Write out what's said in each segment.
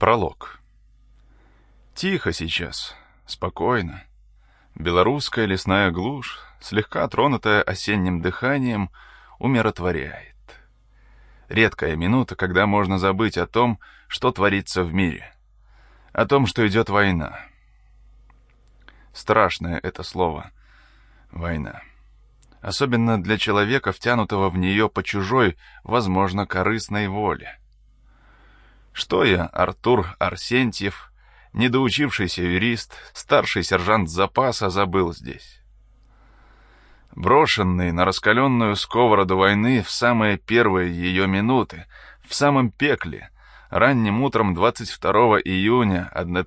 Пролог. Тихо сейчас, спокойно. Белорусская лесная глушь, слегка тронутая осенним дыханием, умиротворяет. Редкая минута, когда можно забыть о том, что творится в мире. О том, что идет война. Страшное это слово — война. Особенно для человека, втянутого в нее по чужой, возможно, корыстной воле. Что я, Артур Арсентьев, недоучившийся юрист, старший сержант запаса, забыл здесь? Брошенный на раскаленную сковороду войны в самые первые ее минуты, в самом пекле, ранним утром 22 июня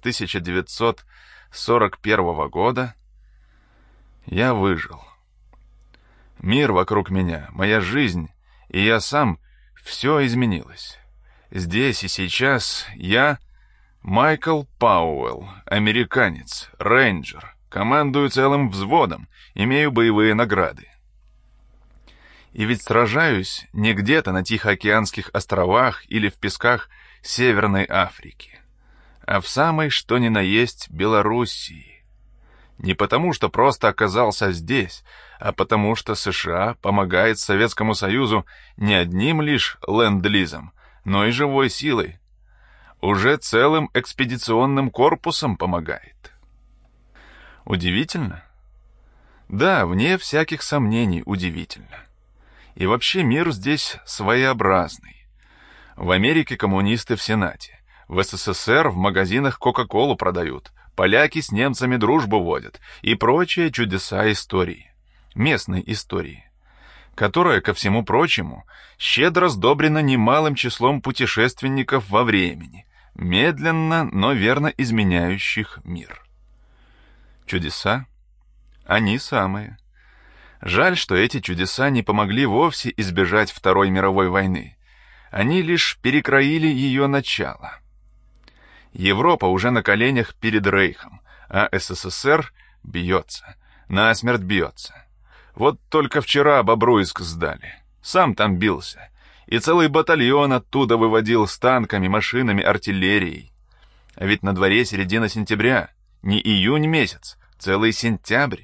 1941 года, я выжил. Мир вокруг меня, моя жизнь, и я сам, все изменилось. Здесь и сейчас я, Майкл Пауэлл, американец, рейнджер, командую целым взводом, имею боевые награды. И ведь сражаюсь не где-то на Тихоокеанских островах или в песках Северной Африки, а в самой что ни на есть Белоруссии. Не потому, что просто оказался здесь, а потому, что США помогает Советскому Союзу не одним лишь ленд-лизом, но и живой силой. Уже целым экспедиционным корпусом помогает. Удивительно? Да, вне всяких сомнений удивительно. И вообще мир здесь своеобразный. В Америке коммунисты в Сенате, в СССР в магазинах Кока-Колу продают, поляки с немцами дружбу водят и прочие чудеса истории, местной истории, которая, ко всему прочему, щедро сдобрена немалым числом путешественников во времени, медленно, но верно изменяющих мир. Чудеса? Они самые. Жаль, что эти чудеса не помогли вовсе избежать Второй мировой войны. Они лишь перекроили ее начало. Европа уже на коленях перед Рейхом, а СССР бьется, насмерть бьется. Вот только вчера Бобруйск сдали. Сам там бился. И целый батальон оттуда выводил с танками, машинами, артиллерией. А ведь на дворе середина сентября. Не июнь месяц, целый сентябрь.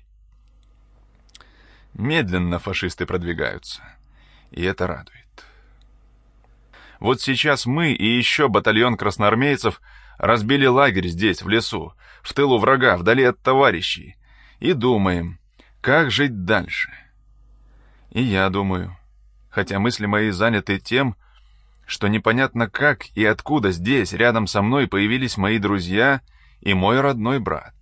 Медленно фашисты продвигаются. И это радует. Вот сейчас мы и еще батальон красноармейцев разбили лагерь здесь, в лесу, в тылу врага, вдали от товарищей. И думаем, как жить дальше? И я думаю, хотя мысли мои заняты тем, что непонятно как и откуда здесь, рядом со мной, появились мои друзья и мой родной брат.